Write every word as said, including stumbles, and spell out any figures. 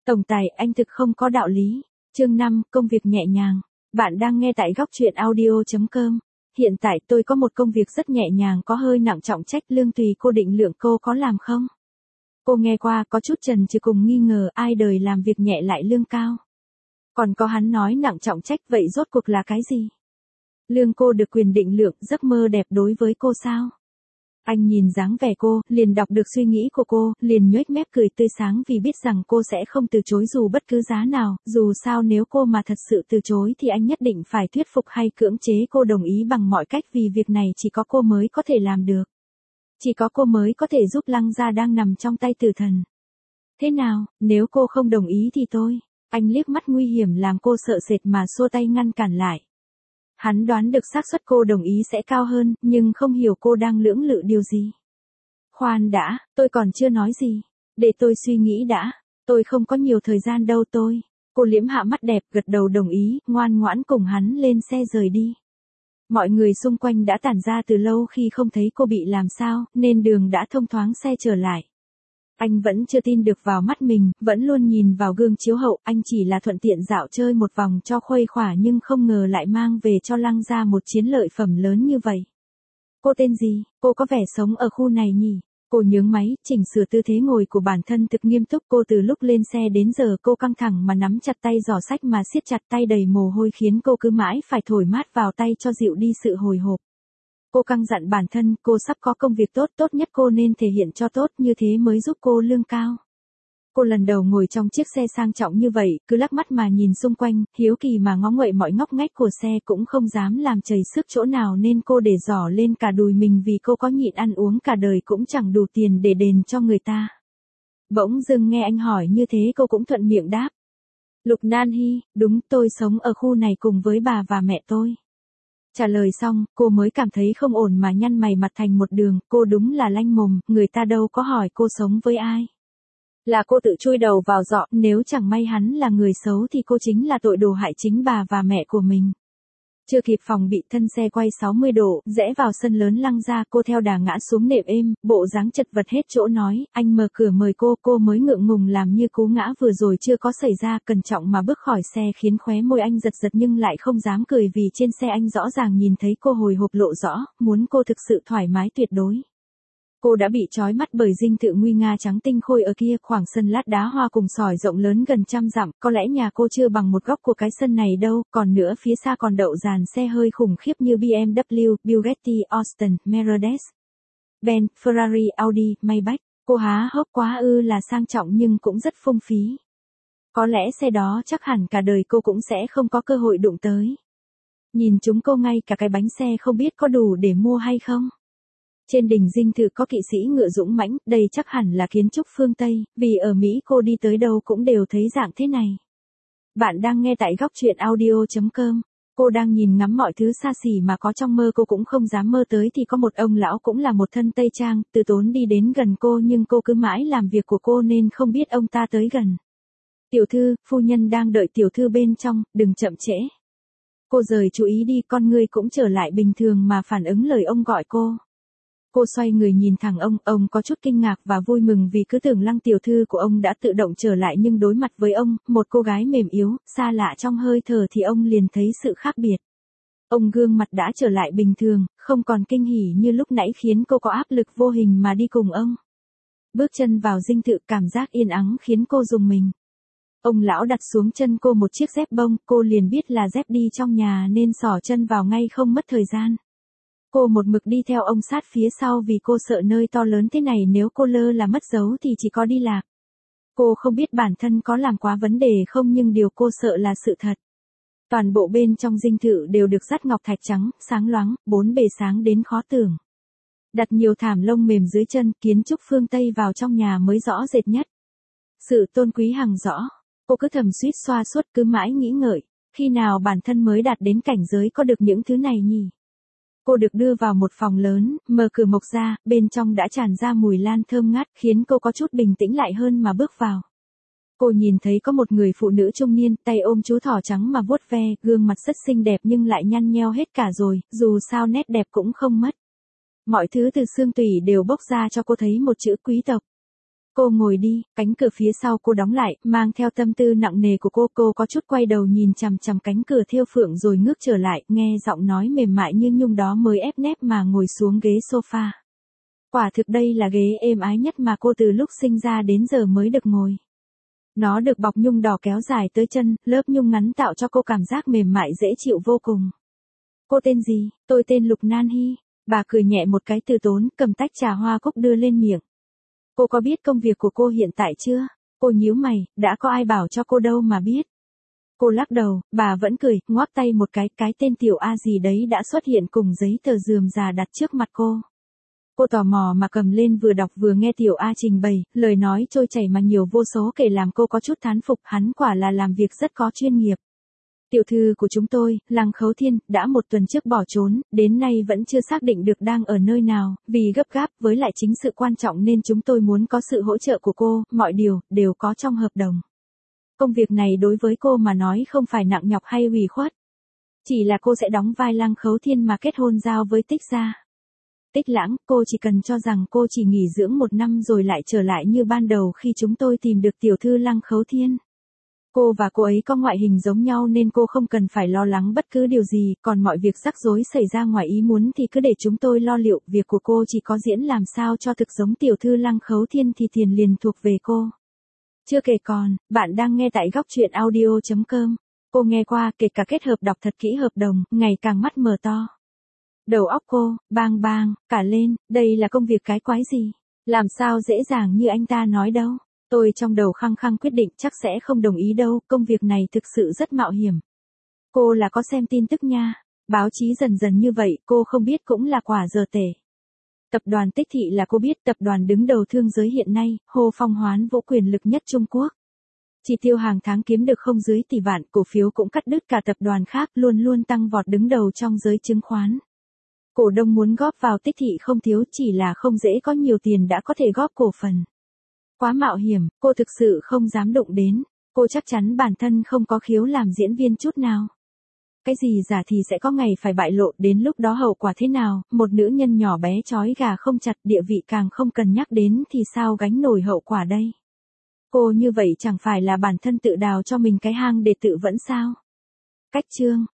Tổng tài, anh thực không có đạo lý. Chương năm, công việc nhẹ nhàng. Bạn đang nghe tại góc truyện audio chấm com. Hiện tại tôi có một công việc rất nhẹ nhàng có hơi nặng trọng trách, lương tùy cô định lượng, cô có làm không? Cô nghe qua có chút chần chừ cùng nghi ngờ, ai đời làm việc nhẹ lại lương cao. Còn có hắn nói nặng trọng trách, vậy rốt cuộc là cái gì? Lương cô được quyền định lượng, giấc mơ đẹp đối với cô sao? Anh nhìn dáng vẻ cô, liền đọc được suy nghĩ của cô, liền nhoếch mép cười tươi sáng vì biết rằng cô sẽ không từ chối dù bất cứ giá nào, dù sao nếu cô mà thật sự từ chối thì anh nhất định phải thuyết phục hay cưỡng chế cô đồng ý bằng mọi cách, vì việc này chỉ có cô mới có thể làm được. Chỉ có cô mới có thể giúp Lăng gia đang nằm trong tay tử thần. Thế nào, nếu cô không đồng ý thì tôi. Anh liếc mắt nguy hiểm làm cô sợ sệt mà xua tay ngăn cản lại. Hắn đoán được xác suất cô đồng ý sẽ cao hơn, nhưng không hiểu cô đang lưỡng lự điều gì. Khoan đã, tôi còn chưa nói gì. Để tôi suy nghĩ đã. Tôi không có nhiều thời gian đâu tôi. Cô liễm hạ mắt đẹp, gật đầu đồng ý, ngoan ngoãn cùng hắn lên xe rời đi. Mọi người xung quanh đã tản ra từ lâu khi không thấy cô bị làm sao, nên đường đã thông thoáng xe trở lại. Anh vẫn chưa tin được vào mắt mình, vẫn luôn nhìn vào gương chiếu hậu, anh chỉ là thuận tiện dạo chơi một vòng cho khuây khỏa nhưng không ngờ lại mang về cho Lăng gia một chiến lợi phẩm lớn như vậy. Cô tên gì, cô có vẻ sống ở khu này nhỉ? Cô nhướng máy, chỉnh sửa tư thế ngồi của bản thân thực nghiêm túc. Cô từ lúc lên xe đến giờ cô căng thẳng mà nắm chặt tay giỏ sách mà siết chặt tay đầy mồ hôi khiến cô cứ mãi phải thổi mát vào tay cho dịu đi sự hồi hộp. Cô căng dặn bản thân, cô sắp có công việc tốt, tốt nhất cô nên thể hiện cho tốt, như thế mới giúp cô lương cao. Cô lần đầu ngồi trong chiếc xe sang trọng như vậy, cứ lắc mắt mà nhìn xung quanh, hiếu kỳ mà ngó nguậy mọi ngóc ngách của xe, cũng không dám làm chảy xước chỗ nào nên cô để giỏ lên cả đùi mình vì cô có nhịn ăn uống cả đời cũng chẳng đủ tiền để đền cho người ta. Bỗng dưng nghe anh hỏi như thế cô cũng thuận miệng đáp. Lục Nan Hy, đúng, tôi sống ở khu này cùng với bà và mẹ tôi. Trả lời xong, cô mới cảm thấy không ổn mà nhăn mày mặt thành một đường, cô đúng là lanh mồm, người ta đâu có hỏi cô sống với ai. Là cô tự chui đầu vào giọ, nếu chẳng may hắn là người xấu thì cô chính là tội đồ hại chính bà và mẹ của mình. Chưa kịp phòng bị, thân xe quay sáu mươi độ, rẽ vào sân lớn Lăng gia, cô theo đà ngã xuống nệm êm, bộ dáng chật vật hết chỗ nói, anh mở cửa mời cô, cô mới ngượng ngùng làm như cú ngã vừa rồi chưa có xảy ra, cẩn trọng mà bước khỏi xe khiến khóe môi anh giật giật nhưng lại không dám cười vì trên xe anh rõ ràng nhìn thấy cô hồi hộp lộ rõ, muốn cô thực sự thoải mái tuyệt đối. Cô đã bị trói mắt bởi dinh thự nguy nga trắng tinh khôi ở kia, khoảng sân lát đá hoa cùng sỏi rộng lớn gần trăm dặm, có lẽ nhà cô chưa bằng một góc của cái sân này đâu, còn nữa phía xa còn đậu dàn xe hơi khủng khiếp như bê em vê, Bugatti, Austin, Mercedes, Benz, Ferrari, Audi, Maybach, cô há hốc quá ư là sang trọng nhưng cũng rất phung phí. Có lẽ xe đó chắc hẳn cả đời cô cũng sẽ không có cơ hội đụng tới. Nhìn chúng cô ngay cả cái bánh xe không biết có đủ để mua hay không. Trên đỉnh dinh thự có kỵ sĩ ngựa dũng mãnh, đây chắc hẳn là kiến trúc phương Tây, vì ở Mỹ cô đi tới đâu cũng đều thấy dạng thế này. Bạn đang nghe tại góc truyện audio chấm com. Cô đang nhìn ngắm mọi thứ xa xỉ mà có trong mơ cô cũng không dám mơ tới thì có một ông lão cũng là một thân Tây Trang, từ tốn đi đến gần cô nhưng cô cứ mãi làm việc của cô nên không biết ông ta tới gần. Tiểu thư, phu nhân đang đợi tiểu thư bên trong, đừng chậm trễ. Cô rời chú ý đi, con ngươi cũng trở lại bình thường mà phản ứng lời ông gọi cô. Cô xoay người nhìn thẳng ông, ông có chút kinh ngạc và vui mừng vì cứ tưởng Lăng tiểu thư của ông đã tự động trở lại nhưng đối mặt với ông, một cô gái mềm yếu, xa lạ trong hơi thở thì ông liền thấy sự khác biệt. Ông gương mặt đã trở lại bình thường, không còn kinh hỉ như lúc nãy khiến cô có áp lực vô hình mà đi cùng ông. Bước chân vào dinh thự, cảm giác yên ắng khiến cô rùng mình. Ông lão đặt xuống chân cô một chiếc dép bông, cô liền biết là dép đi trong nhà nên xỏ chân vào ngay không mất thời gian. Cô một mực đi theo ông sát phía sau vì cô sợ nơi to lớn thế này nếu cô lơ là mất dấu thì chỉ có đi lạc. Cô không biết bản thân có làm quá vấn đề không nhưng điều cô sợ là sự thật. Toàn bộ bên trong dinh thự đều được dắt ngọc thạch trắng, sáng loáng, bốn bề sáng đến khó tưởng. Đặt nhiều thảm lông mềm dưới chân, kiến trúc phương Tây vào trong nhà mới rõ rệt nhất. Sự tôn quý hằng rõ, cô cứ thầm suýt xoa suốt cứ mãi nghĩ ngợi, khi nào bản thân mới đạt đến cảnh giới có được những thứ này nhỉ? Cô được đưa vào một phòng lớn, mở cửa mộc ra, bên trong đã tràn ra mùi lan thơm ngát khiến cô có chút bình tĩnh lại hơn mà bước vào. Cô nhìn thấy có một người phụ nữ trung niên, tay ôm chú thỏ trắng mà vuốt ve, gương mặt rất xinh đẹp nhưng lại nhăn nheo hết cả rồi, dù sao nét đẹp cũng không mất. Mọi thứ từ xương tủy đều bốc ra cho cô thấy một chữ quý tộc. Cô ngồi đi, cánh cửa phía sau cô đóng lại, mang theo tâm tư nặng nề của cô, cô có chút quay đầu nhìn chằm chằm cánh cửa thêu phượng rồi ngước trở lại, nghe giọng nói mềm mại như nhung đó mới ép nép mà ngồi xuống ghế sofa. Quả thực đây là ghế êm ái nhất mà cô từ lúc sinh ra đến giờ mới được ngồi. Nó được bọc nhung đỏ kéo dài tới chân, lớp nhung ngắn tạo cho cô cảm giác mềm mại dễ chịu vô cùng. Cô tên gì? Tôi tên Lục Nan Hy. Bà cười nhẹ một cái từ tốn, cầm tách trà hoa cúc đưa lên miệng. Cô có biết công việc của cô hiện tại chưa? Cô nhíu mày, đã có ai bảo cho cô đâu mà biết. Cô lắc đầu, bà vẫn cười, ngoắc tay một cái, cái tên Tiểu A gì đấy đã xuất hiện cùng giấy tờ rườm rà đặt trước mặt cô. Cô tò mò mà cầm lên vừa đọc vừa nghe Tiểu A trình bày, lời nói trôi chảy mà nhiều vô số kể làm cô có chút thán phục, hắn quả là làm việc rất có chuyên nghiệp. Tiểu thư của chúng tôi, Lăng Khấu Thiên, đã một tuần trước bỏ trốn, đến nay vẫn chưa xác định được đang ở nơi nào, vì gấp gáp với lại chính sự quan trọng nên chúng tôi muốn có sự hỗ trợ của cô, mọi điều, đều có trong hợp đồng. Công việc này đối với cô mà nói không phải nặng nhọc hay ủy khuất. Chỉ là cô sẽ đóng vai Lăng Khấu Thiên mà kết hôn giao với Tích gia. Tích Lãng, cô chỉ cần cho rằng cô chỉ nghỉ dưỡng một năm rồi lại trở lại như ban đầu khi chúng tôi tìm được tiểu thư Lăng Khấu Thiên. Cô và cô ấy có ngoại hình giống nhau nên cô không cần phải lo lắng bất cứ điều gì, còn mọi việc rắc rối xảy ra ngoài ý muốn thì cứ để chúng tôi lo liệu, việc của cô chỉ có diễn làm sao cho thực giống tiểu thư Lăng Khấu Thiên thì tiền liền thuộc về cô. Chưa kể còn, bạn đang nghe tại góc truyện audio chấm com. Cô nghe qua, kể cả kết hợp đọc thật kỹ hợp đồng, ngày càng mắt mờ to. Đầu óc cô, bang bang, cả lên, đây là công việc cái quái gì? Làm sao dễ dàng như anh ta nói đâu. Tôi trong đầu khăng khăng quyết định chắc sẽ không đồng ý đâu, công việc này thực sự rất mạo hiểm. Cô là có xem tin tức nha, báo chí dần dần như vậy, cô không biết cũng là quả giờ tể. Tập đoàn Tích Thị là cô biết, tập đoàn đứng đầu thương giới hiện nay, Hồ Phong Hoán Vũ quyền lực nhất Trung Quốc. Chi tiêu hàng tháng kiếm được không dưới tỷ vạn, cổ phiếu cũng cắt đứt cả tập đoàn khác, luôn luôn tăng vọt đứng đầu trong giới chứng khoán. Cổ đông muốn góp vào Tích Thị không thiếu, chỉ là không dễ có nhiều tiền đã có thể góp cổ phần. Quá mạo hiểm, cô thực sự không dám đụng đến, cô chắc chắn bản thân không có khiếu làm diễn viên chút nào. Cái gì giả thì sẽ có ngày phải bại lộ, đến lúc đó hậu quả thế nào, một nữ nhân nhỏ bé chói gà không chặt, địa vị càng không cần nhắc đến thì sao gánh nổi hậu quả đây. Cô như vậy chẳng phải là bản thân tự đào cho mình cái hang để tự vẫn sao. Cách chương.